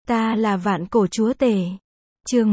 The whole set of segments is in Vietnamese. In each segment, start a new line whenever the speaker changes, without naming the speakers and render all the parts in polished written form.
Ta là vạn cổ chúa tể. Chương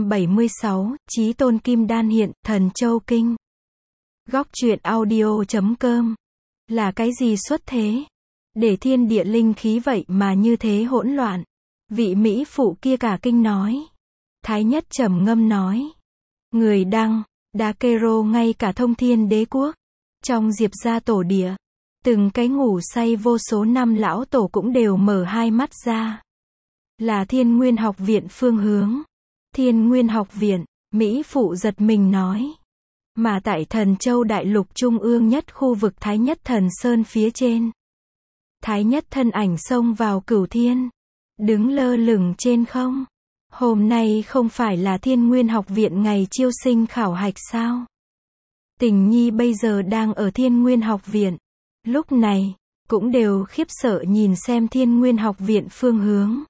176, Chí tôn kim đan hiện, thần châu kinh. Góc truyện audio.com. Là cái gì xuất thế? Để thiên địa linh khí vậy mà như thế hỗn loạn. Vị Mỹ phụ kia cả kinh nói. Thái nhất trầm ngâm nói. Người đăng, Đa Kê-rô ngay cả thông thiên đế quốc. Trong Diệp gia tổ địa. Từng cái ngủ say vô số năm lão tổ cũng đều mở hai mắt ra. Là Thiên Nguyên học viện phương hướng. Thiên Nguyên học viện, Mỹ phụ giật mình nói. Mà tại Thần Châu Đại Lục trung ương nhất khu vực Thái Nhất Thần Sơn phía trên. Thái Nhất thân ảnh xông vào cửu thiên. Đứng lơ lửng trên không. Hôm nay không phải là Thiên Nguyên học viện ngày chiêu sinh khảo hạch sao? Tình nhi bây giờ đang ở Thiên Nguyên học viện. Lúc này, cũng đều khiếp sợ nhìn xem Thiên Nguyên học viện phương hướng.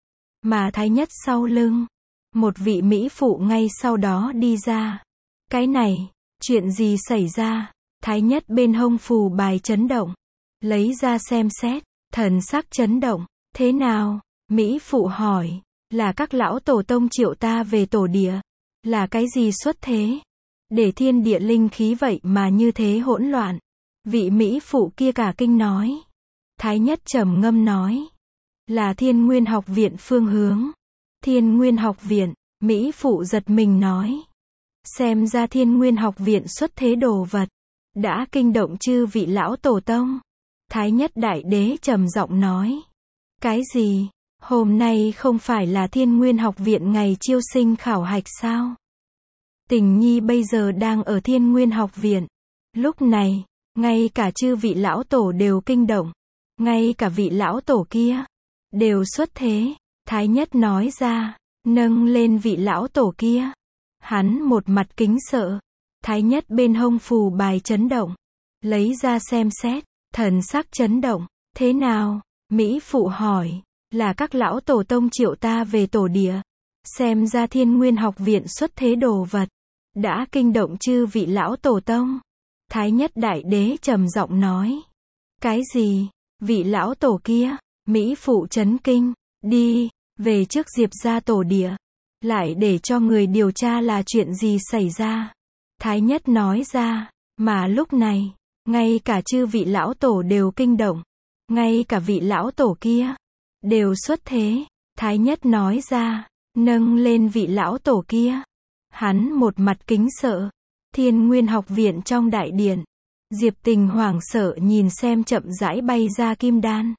Mà Thái Nhất sau lưng, một vị Mỹ phụ ngay sau đó đi ra. Cái này, chuyện gì xảy ra? Thái Nhất bên hông phù bài chấn động. Lấy ra xem xét, thần sắc chấn động. Thế nào? Mỹ phụ hỏi. Là các lão tổ tông triệu ta về tổ địa. Là cái gì xuất thế? Để thiên địa linh khí vậy mà như thế hỗn loạn. Vị Mỹ phụ kia cả kinh nói. Thái Nhất trầm ngâm nói. Là Thiên Nguyên học viện phương hướng. Thiên Nguyên học viện, Mỹ phụ giật mình nói. Xem ra Thiên Nguyên học viện xuất thế đồ vật. Đã kinh động chư vị lão tổ tông. Thái Nhất đại đế trầm giọng nói. Cái gì? Hôm nay không phải là Thiên Nguyên học viện ngày chiêu sinh khảo hạch sao? Tình nhi bây giờ đang ở Thiên Nguyên học viện. Lúc này, ngay cả chư vị lão tổ đều kinh động. Ngay cả vị lão tổ kia đều xuất thế. Thái Nhất nói ra, nâng lên vị lão tổ kia. Hắn một mặt kính sợ. Thái Nhất bên hông phù bài chấn động. Lấy ra xem xét, thần sắc chấn động. Thế nào? Mỹ phụ hỏi. Là các lão tổ tông triệu ta về tổ địa. Xem ra Thiên Nguyên học viện xuất thế đồ vật. Đã kinh động chư vị lão tổ tông. Thái Nhất đại đế trầm giọng nói. Cái gì? Vị lão tổ kia? Mỹ phụ chấn kinh. Đi, về trước Diệp gia tổ địa. Lại để cho người điều tra là chuyện gì xảy ra. Thái Nhất nói ra. Mà lúc này, ngay cả chư vị lão tổ đều kinh động. Ngay cả vị lão tổ kia đều xuất thế. Thái Nhất nói ra, nâng lên vị lão tổ kia. Hắn một mặt kính sợ. Thiên Nguyên học viện trong đại điện. Diệp Tình hoảng sợ nhìn xem chậm rãi bay ra kim đan.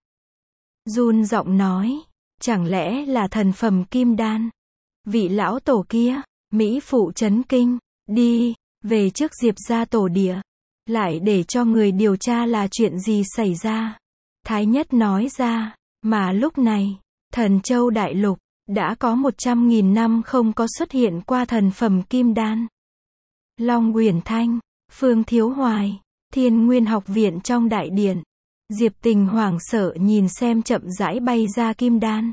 Run giọng nói, chẳng lẽ là thần phẩm kim đan? Vị lão tổ kia, Mỹ phụ chấn kinh, đi, về trước Diệp gia tổ địa. Lại để cho người điều tra là chuyện gì xảy ra. Thái Nhất nói ra, mà lúc này, Thần Châu Đại Lục, đã có 100.000 năm không có xuất hiện qua thần phẩm kim đan. Long Uyển Thanh, Phương Thiếu Hoài, Thiên Nguyên học viện trong đại điện. Diệp Tình hoảng sợ nhìn xem chậm rãi bay ra kim đan.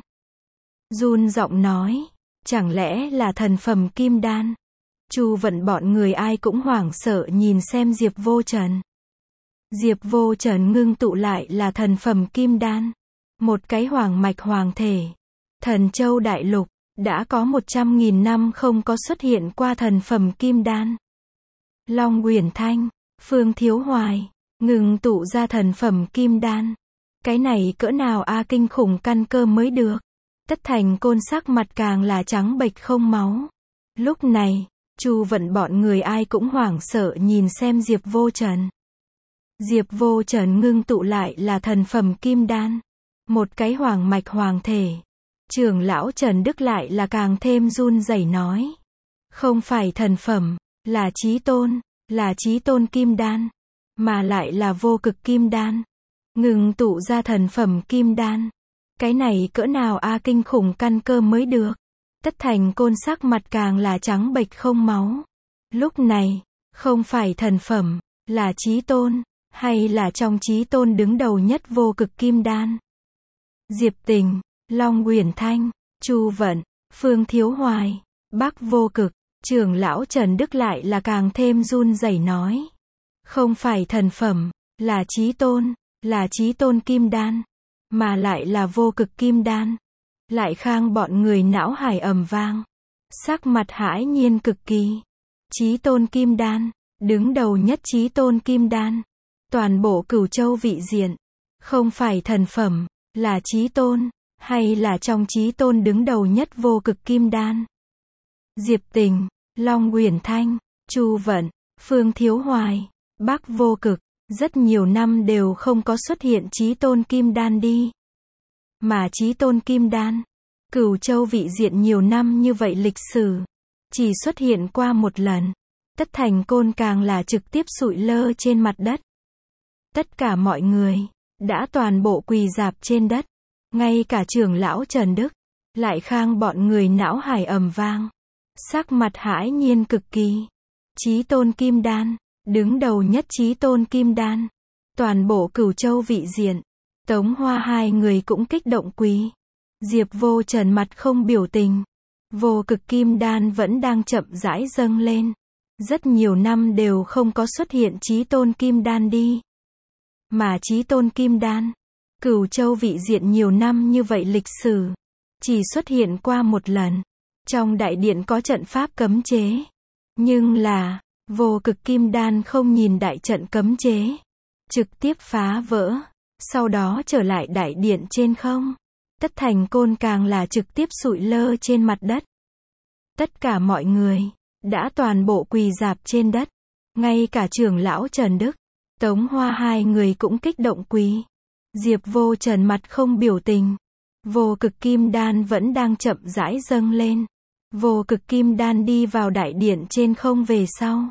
Run giọng nói, chẳng lẽ là thần phẩm kim đan? Chu Vận bọn người ai cũng hoảng sợ nhìn xem Diệp Vô Trần. Diệp Vô Trần ngưng tụ lại là thần phẩm kim đan. Một cái hoàng mạch hoàng thể. Thần Châu Đại Lục, đã có 100.000 năm không có xuất hiện qua thần phẩm kim đan. Long Uyển Thanh, Phương Thiếu Hoài, ngừng tụ ra thần phẩm kim đan. Cái này cỡ nào kinh khủng căn cơ mới được. Tất Thành Côn sắc mặt càng là trắng bệch không máu. Lúc này, Chu Vận bọn người ai cũng hoảng sợ nhìn xem Diệp Vô Trần. Diệp Vô Trần ngưng tụ lại là thần phẩm kim đan. Một cái hoàng mạch hoàng thể. Trưởng lão Trần Đức lại là càng thêm run rẩy nói. Không phải thần phẩm, là chí tôn kim đan. Mà lại là vô cực kim đan. Ngừng tụ ra thần phẩm kim đan. Cái này cỡ nào kinh khủng căn cơ mới được. Tất Thành Côn sắc mặt càng là trắng bệch không máu. Lúc này, không phải thần phẩm, là chí tôn, hay là trong chí tôn đứng đầu nhất vô cực kim đan. Diệp Tình, Long Uyển Thanh, Chu Vận, Phương Thiếu Hoài, Bắc Vô Cực, trưởng lão Trần Đức lại là càng thêm run rẩy nói. Không phải thần phẩm, là chí tôn kim đan. Mà lại là vô cực kim đan. Lại Khang bọn người não hải ầm vang. Sắc mặt hãi nhiên cực kỳ. Chí tôn kim đan. Đứng đầu nhất chí tôn kim đan. Toàn bộ Cửu Châu vị diện. Không phải thần phẩm, là chí tôn, hay là trong chí tôn đứng đầu nhất vô cực kim đan. Diệp Tình, Long Uyển Thanh, Chu Vận, Phương Thiếu Hoài, Bắc Vô Cực, rất nhiều năm đều không có xuất hiện chí tôn kim đan đi. Mà chí tôn kim đan, Cửu Châu vị diện nhiều năm như vậy lịch sử, chỉ xuất hiện qua một lần. Tất Thành Côn càng là trực tiếp sụi lơ trên mặt đất. Tất cả mọi người đã toàn bộ quỳ rạp trên đất, ngay cả trưởng lão Trần Đức, Lại Khang bọn người não hải ầm vang, sắc mặt hãi nhiên cực kỳ. Chí tôn kim đan, đứng đầu nhất chí tôn kim đan, toàn bộ Cửu Châu vị diện. Tống Hoa hai người cũng kích động quỳ. Diệp Vô Trần mặt không biểu tình. Vô cực kim đan vẫn đang chậm rãi dâng lên. Rất nhiều năm đều không có xuất hiện chí tôn kim đan đi. Mà chí tôn kim đan, Cửu Châu vị diện nhiều năm như vậy lịch sử, chỉ xuất hiện qua một lần. Trong đại điện có trận pháp cấm chế. Nhưng là, vô cực kim đan không nhìn đại trận cấm chế. Trực tiếp phá vỡ. Sau đó trở lại đại điện trên không. Tất Thành Côn càng là trực tiếp sụi lơ trên mặt đất. Tất cả mọi người đã toàn bộ quỳ rạp trên đất. Ngay cả trưởng lão Trần Đức, Tống Hoa hai người cũng kích động quỳ. Diệp Vô Trần mặt không biểu tình. Vô cực kim đan vẫn đang chậm rãi dâng lên. Vô cực kim đan đi vào đại điện trên không về sau.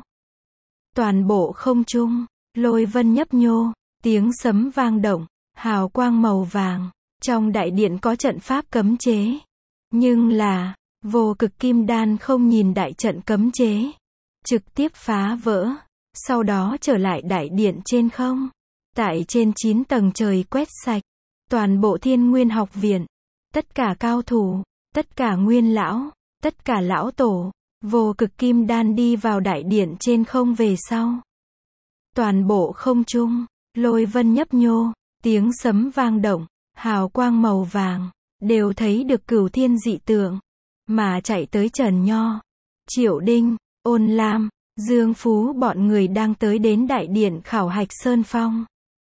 Toàn bộ không trung, lôi vân nhấp nhô, tiếng sấm vang động, hào quang màu vàng. Trong đại điện có trận pháp cấm chế. Nhưng là, vô cực kim đan không nhìn đại trận cấm chế. Trực tiếp phá vỡ. Sau đó trở lại đại điện trên không. Tại trên 9 tầng trời quét sạch. Toàn bộ Thiên Nguyên học viện. Tất cả cao thủ, tất cả nguyên lão, tất cả lão tổ. Vô cực kim đan đi vào đại điện trên không về sau. Toàn bộ không trung, lôi vân nhấp nhô, tiếng sấm vang động, hào quang màu vàng, đều thấy được cửu thiên dị tượng. Mà chạy tới Trần Nho, Triệu Đinh, Ôn Lam, Dương Phú bọn người đang tới đến đại điện khảo hạch Sơn Phong.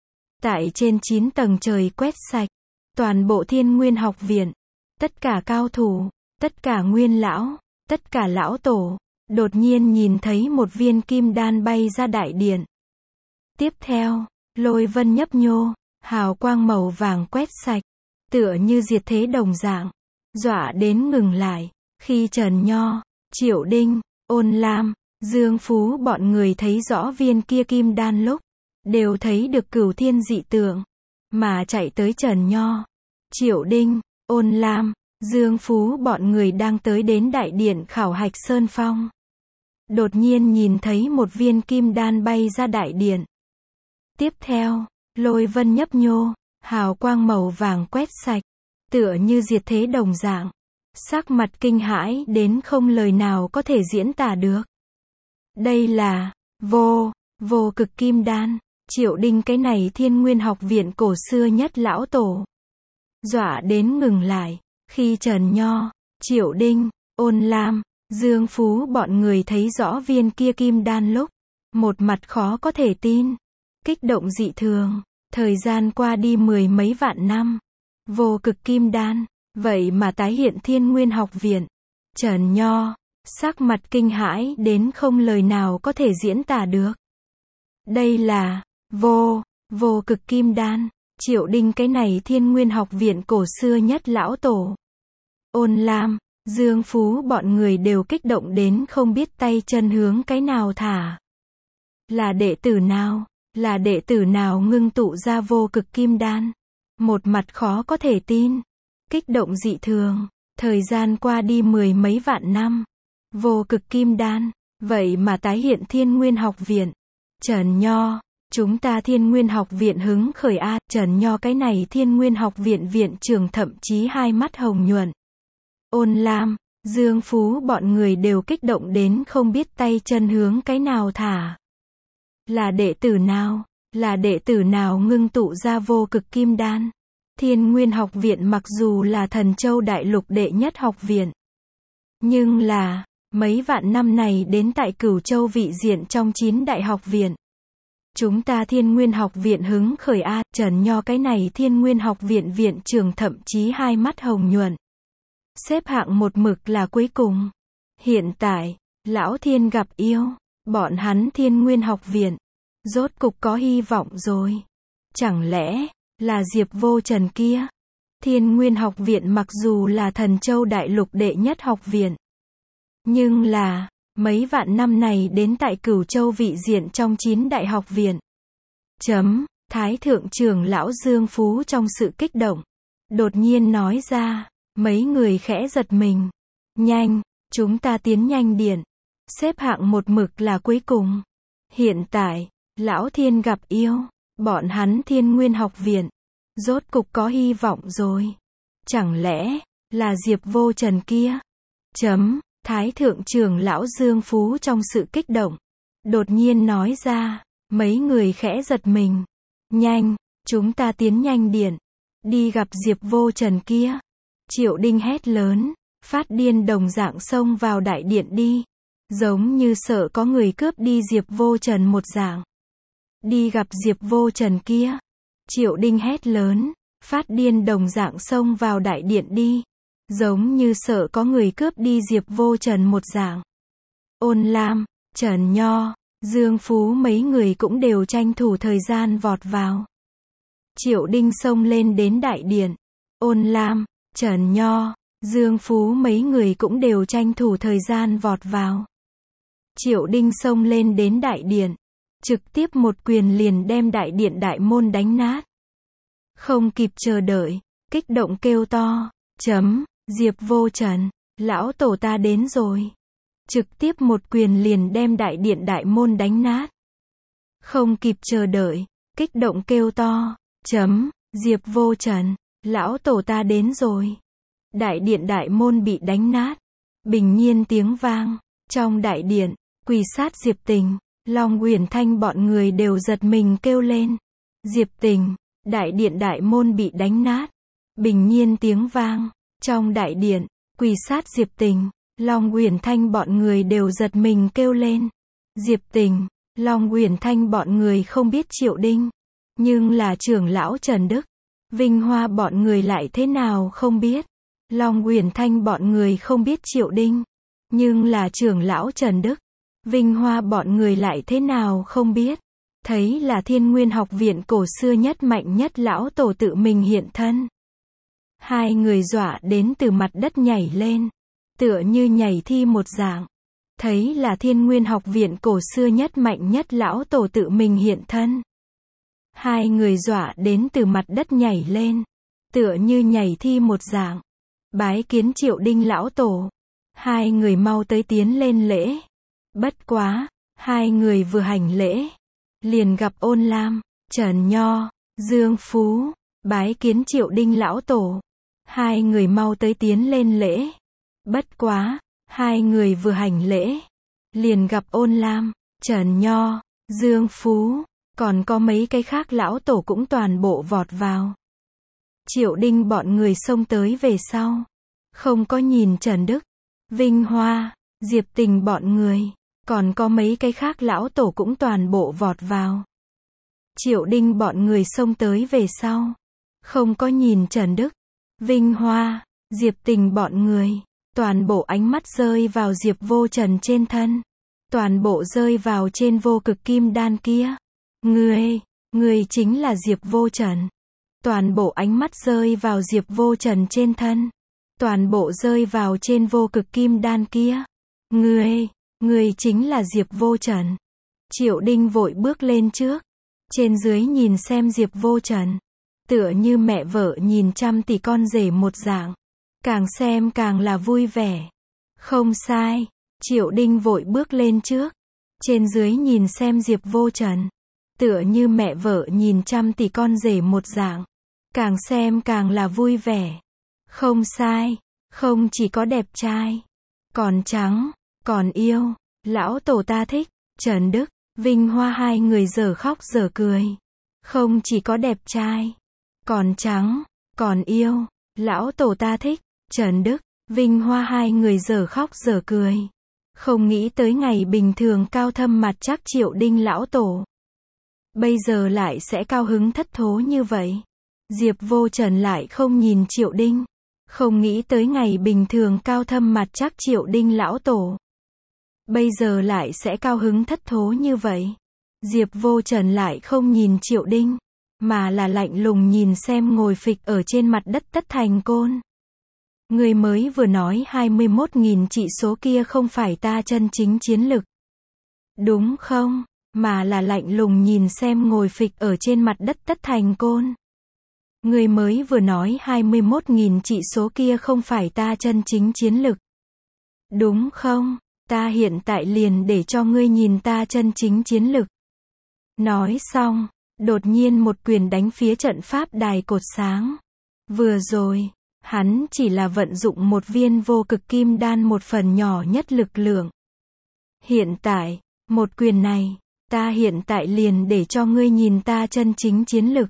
Tại trên 9 tầng trời quét sạch, toàn bộ Thiên Nguyên học viện, tất cả cao thủ, tất cả nguyên lão, tất cả lão tổ, đột nhiên nhìn thấy một viên kim đan bay ra đại điện. Tiếp theo, lôi vân nhấp nhô, hào quang màu vàng quét sạch, tựa như diệt thế đồng dạng, dọa đến ngừng lại. Khi Trần Nho, Triệu Đinh, Ôn Lam, Dương Phú bọn người thấy rõ viên kia kim đan lúc, đều thấy được cửu thiên dị tượng. Mà chạy tới Trần Nho, Triệu Đinh, Ôn Lam, Dương Phú bọn người đang tới đến đại điện khảo hạch Sơn Phong. Đột nhiên nhìn thấy một viên kim đan bay ra đại điện. Tiếp theo, lôi vân nhấp nhô, hào quang màu vàng quét sạch, tựa như diệt thế đồng dạng. Sắc mặt kinh hãi đến không lời nào có thể diễn tả được. Đây là vô cực kim đan. Triệu Đinh cái này Thiên Nguyên học viện cổ xưa nhất lão tổ, dọa đến ngừng lại. Khi Trần Nho, Triệu Đinh, Ôn Lam, Dương Phú bọn người thấy rõ viên kia kim đan lúc, một mặt khó có thể tin, kích động dị thường. Thời gian qua đi 10 mấy vạn năm, vô cực kim đan, vậy mà tái hiện Thiên Nguyên học viện. Trần Nho, sắc mặt kinh hãi đến không lời nào có thể diễn tả được. Đây là vô cực kim đan. Triệu Đinh cái này Thiên Nguyên học viện cổ xưa nhất lão tổ, Ôn Lam, Dương Phú bọn người đều kích động đến không biết tay chân hướng cái nào thả. Là đệ tử nào? Là đệ tử nào ngưng tụ ra vô cực kim đan? Một mặt khó có thể tin, kích động dị thường. Thời gian qua đi 10 mấy vạn năm, vô cực kim đan, vậy mà tái hiện Thiên Nguyên học viện. Trần Nho, chúng ta Thiên Nguyên học viện hứng khởi a. Trần Nho cái này Thiên Nguyên học viện viện trưởng thậm chí hai mắt hồng nhuận. Ôn Lam, Dương Phú bọn người đều kích động đến không biết tay chân hướng cái nào thả. Là đệ tử nào? Là đệ tử nào ngưng tụ ra vô cực kim đan? Thiên Nguyên học viện mặc dù là Thần Châu Đại Lục đệ nhất học viện, nhưng là, mấy vạn năm này đến tại Cửu Châu vị diện trong 9 đại học viện. Chúng ta Thiên Nguyên học viện hứng khởi a, Trần Nho cái này Thiên Nguyên học viện viện trưởng thậm chí hai mắt hồng nhuận. Xếp hạng một mực là cuối cùng. Hiện tại, Lão Thiên gặp yêu, bọn hắn Thiên Nguyên học viện, rốt cục có hy vọng rồi. Chẳng lẽ, là Diệp Vô Trần kia? Thiên Nguyên học viện mặc dù là Thần Châu Đại Lục đệ nhất học viện, nhưng là, mấy vạn năm này đến tại Cửu Châu vị diện trong 9 đại học viện. Thái thượng trưởng lão Dương Phú trong sự kích động, đột nhiên nói ra, mấy người khẽ giật mình. Nhanh, chúng ta tiến nhanh điện. Xếp hạng một mực là cuối cùng. Hiện tại, Lão Thiên gặp yêu, bọn hắn Thiên Nguyên học viện, rốt cục có hy vọng rồi. Chẳng lẽ, là Diệp Vô Trần kia? Thái thượng trưởng lão Dương Phú trong sự kích động, đột nhiên nói ra, mấy người khẽ giật mình. Nhanh, chúng ta tiến nhanh điện, đi gặp Diệp Vô Trần kia. Triệu Đinh hét lớn, phát điên đồng dạng xông vào đại điện đi, giống như sợ có người cướp đi Diệp Vô Trần một dạng. Đi gặp Diệp Vô Trần kia. Triệu Đinh hét lớn, phát điên đồng dạng xông vào đại điện đi, giống như sợ có người cướp đi Diệp Vô Trần một dạng. Ôn Lam, Trần Nho, Dương Phú mấy người cũng đều tranh thủ thời gian vọt vào. Triệu Đinh xông lên đến đại điện. Ôn Lam, Trần Nho, Dương Phú mấy người cũng đều tranh thủ thời gian vọt vào. Triệu Đinh xông lên đến đại điện, trực tiếp một quyền liền đem đại điện đại môn đánh nát. Không kịp chờ đợi, kích động kêu to, Diệp Vô Trần, lão tổ ta đến rồi. Trực tiếp một quyền liền đem đại điện đại môn đánh nát. Không kịp chờ đợi, kích động kêu to, Diệp Vô Trần, lão tổ ta đến rồi. Đại điện đại môn bị đánh nát. Bình nhiên tiếng vang. Trong đại điện, quỳ sát Diệp Tình, Long Uyển Thanh bọn người đều giật mình kêu lên. Diệp Tình, đại điện đại môn bị đánh nát. Bình nhiên tiếng vang. Trong đại điện, quỳ sát Diệp Tình, Long Uyển Thanh bọn người đều giật mình kêu lên. Diệp Tình, Long Uyển Thanh bọn người không biết Triệu Đinh, nhưng là trưởng lão Trần Đức, Vinh Hoa bọn người lại thế nào không biết. Long Uyển Thanh bọn người không biết Triệu Đinh, nhưng là trưởng lão Trần Đức, Vinh Hoa bọn người lại thế nào không biết. Thấy là Thiên Nguyên học viện cổ xưa nhất mạnh nhất lão tổ tự mình hiện thân. Hai người dọa đến từ mặt đất nhảy lên, tựa như nhảy thi một dạng. Thấy là Thiên Nguyên học viện cổ xưa nhất mạnh nhất lão tổ tự mình hiện thân. Hai người dọa đến từ mặt đất nhảy lên, tựa như nhảy thi một dạng. Bái kiến Triệu Đinh lão tổ. Hai người mau tới tiến lên lễ. Bất quá, hai người vừa hành lễ, liền gặp Ôn Lam, Trần Nho, Dương Phú. Bái kiến Triệu Đinh lão tổ. Hai người mau tới tiến lên lễ. Bất quá, hai người vừa hành lễ, liền gặp Ôn Lam, Trần Nho, Dương Phú, còn có mấy cái khác lão tổ cũng toàn bộ vọt vào. Triệu Đinh bọn người xông tới về sau, không có nhìn Trần Đức, Vinh Hoa, Diệp Tình bọn người, còn có mấy cái khác lão tổ cũng toàn bộ vọt vào. Triệu Đinh bọn người xông tới về sau, không có nhìn Trần Đức, Vinh Hoa, Diệp Tình bọn người, toàn bộ ánh mắt rơi vào Diệp Vô Trần trên thân, toàn bộ rơi vào trên vô cực kim đan kia. Người chính là Diệp Vô Trần. Toàn bộ ánh mắt rơi vào Diệp Vô Trần trên thân, toàn bộ rơi vào trên vô cực kim đan kia. Người chính là Diệp Vô Trần. Triệu Đinh vội bước lên trước, trên dưới nhìn xem Diệp Vô Trần, tựa như mẹ vợ nhìn trăm tỷ con rể một dạng, càng xem càng là vui vẻ. Không sai, Triệu Đinh vội bước lên trước, trên dưới nhìn xem Diệp Vô Trần, tựa như mẹ vợ nhìn trăm tỷ con rể một dạng, càng xem càng là vui vẻ. Không sai, không chỉ có đẹp trai, còn trắng, còn yêu, lão tổ ta thích. Trần Đức, Vinh Hoa hai người dở khóc dở cười. Không chỉ có đẹp trai, còn trắng, Còn yêu, lão tổ ta thích. Trần Đức, Vinh Hoa hai người dở khóc dở cười. Không nghĩ tới ngày bình thường cao thâm mặt chắc Triệu Đinh lão tổ. Bây giờ lại sẽ cao hứng thất thố như vậy. Diệp Vô Trần lại không nhìn Triệu Đinh. Không nghĩ tới ngày bình thường cao thâm mặt chắc Triệu Đinh lão tổ. Bây giờ lại sẽ cao hứng thất thố như vậy. Diệp Vô Trần lại không nhìn Triệu Đinh, mà là lạnh lùng nhìn xem ngồi phịch ở trên mặt đất Tất Thành Côn. Người mới vừa nói 21.000 trị số kia không phải ta chân chính chiến lực. Đúng không? Mà là lạnh lùng nhìn xem ngồi phịch ở trên mặt đất Tất Thành Côn. Người mới vừa nói 21.000 trị số kia không phải ta chân chính chiến lực. Đúng không? Ta hiện tại liền để cho ngươi nhìn ta chân chính chiến lực. Nói xong, đột nhiên một quyền đánh phía trận pháp đài cột sáng. Vừa rồi, hắn chỉ là vận dụng một viên vô cực kim đan một phần nhỏ nhất lực lượng. Hiện tại, một quyền này, ta hiện tại liền để cho ngươi nhìn ta chân chính chiến lực.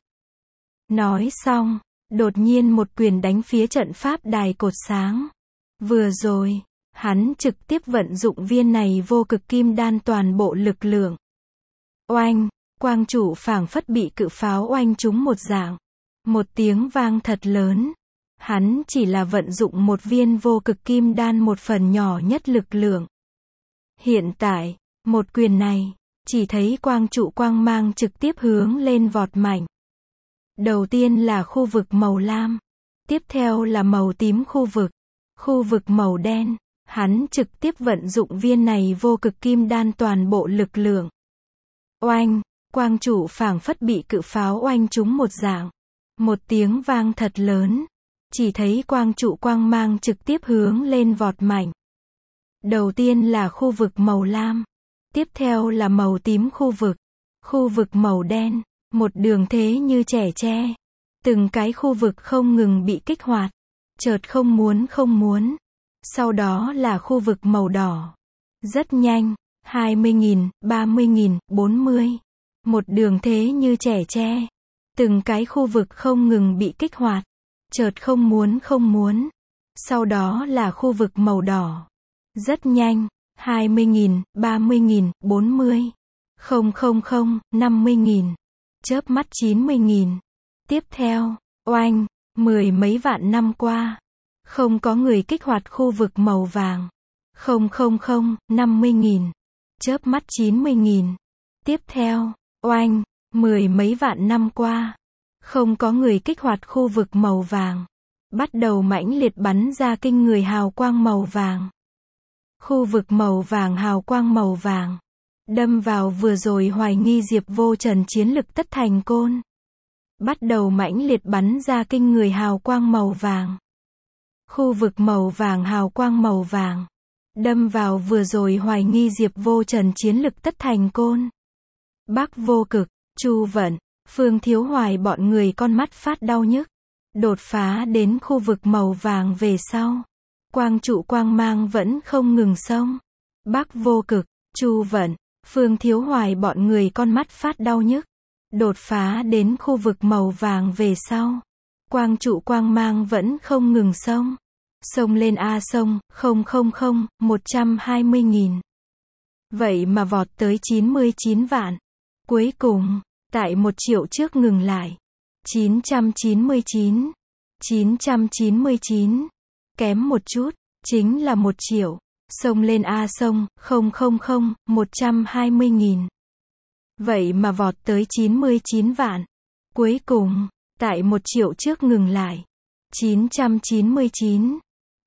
Nói xong, đột nhiên một quyền đánh phía trận pháp đài cột sáng. Vừa rồi, hắn trực tiếp vận dụng viên này vô cực kim đan toàn bộ lực lượng. Oanh, quang trụ phảng phất bị cự pháo oanh trúng một dạng. Một tiếng vang thật lớn. Hắn chỉ là vận dụng một viên vô cực kim đan một phần nhỏ nhất lực lượng. Hiện tại, một quyền này, chỉ thấy quang trụ quang mang trực tiếp hướng lên vọt mạnh. Đầu tiên là khu vực màu lam. Tiếp theo là màu tím khu vực. Khu vực màu đen, hắn trực tiếp vận dụng viên này vô cực kim đan toàn bộ lực lượng. Oanh, quang trụ phảng phất bị cự pháo oanh trúng một dạng. Một tiếng vang thật lớn. Chỉ thấy quang trụ quang mang trực tiếp hướng lên vọt mạnh. Đầu tiên là khu vực màu lam. Tiếp theo là màu tím khu vực. Khu vực màu đen, một đường thế như trẻ tre. Từng cái khu vực không ngừng bị kích hoạt. Chợt không muốn. Sau đó là khu vực màu đỏ. Rất nhanh, 20.000, 30.000, 40. Một đường thế như trẻ tre. Từng cái khu vực không ngừng bị kích hoạt. Chợt không muốn. Sau đó là khu vực màu đỏ. Rất nhanh, 20.000, 30.000, 40. 000, 50.000. Chớp mắt 90.000. Tiếp theo, oanh, mười mấy vạn năm qua. Không có người kích hoạt khu vực màu vàng. 000, 50.000. Chớp mắt 90.000. Tiếp theo, oanh, mười mấy vạn năm qua. Không có người kích hoạt khu vực màu vàng. Bắt đầu mãnh liệt bắn ra kinh người hào quang màu vàng. Khu vực màu vàng hào quang màu vàng. Đâm vào vừa rồi hoài nghi Diệp Vô Trần chiến lực Tất Thành Côn. Bắt đầu mãnh liệt bắn ra kinh người hào quang màu vàng. Khu vực màu vàng hào quang màu vàng. Đâm vào vừa rồi hoài nghi Diệp Vô Trần chiến lực Tất Thành Côn. Bắc Vô Cực, Chu Vận, Phương Thiếu Hoài bọn người con mắt phát đau nhức. Đột phá đến khu vực màu vàng về sau. Quang trụ quang mang vẫn không ngừng xông. Bắc Vô Cực, Chu Vận, Phương Thiếu Hoài bọn người con mắt phát đau nhức. Đột phá đến khu vực màu vàng về sau. Quang trụ quang mang vẫn không ngừng xông. Xông lên a xông, 000, 120.000. Vậy mà vọt tới 99 vạn. Cuối cùng, tại 1 triệu trước ngừng lại. 999. 999. Kém một chút, chính là 1 triệu. Xông lên a xông, 000, 120.000. Vậy mà vọt tới 99 vạn. Cuối cùng, tại 1 triệu trước ngừng lại. 999.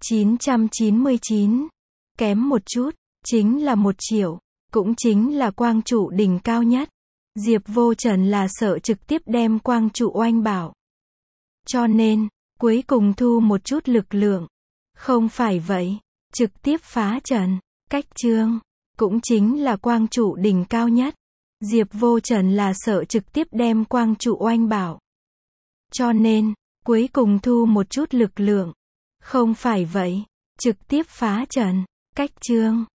999. Kém một chút, chính là 1 triệu. Cũng chính là quang trụ đỉnh cao nhất. Diệp Vô Trần là sợ trực tiếp đem quang trụ oanh bảo. Cho nên, cuối cùng thu một chút lực lượng. Không phải vậy, trực tiếp phá trận. Cách chương, cũng chính là quang trụ đỉnh cao nhất. Diệp Vô Trần là sợ trực tiếp đem quang trụ oanh bảo. Cho nên, cuối cùng thu một chút lực lượng. Không phải vậy, trực tiếp phá trận. Cách chương.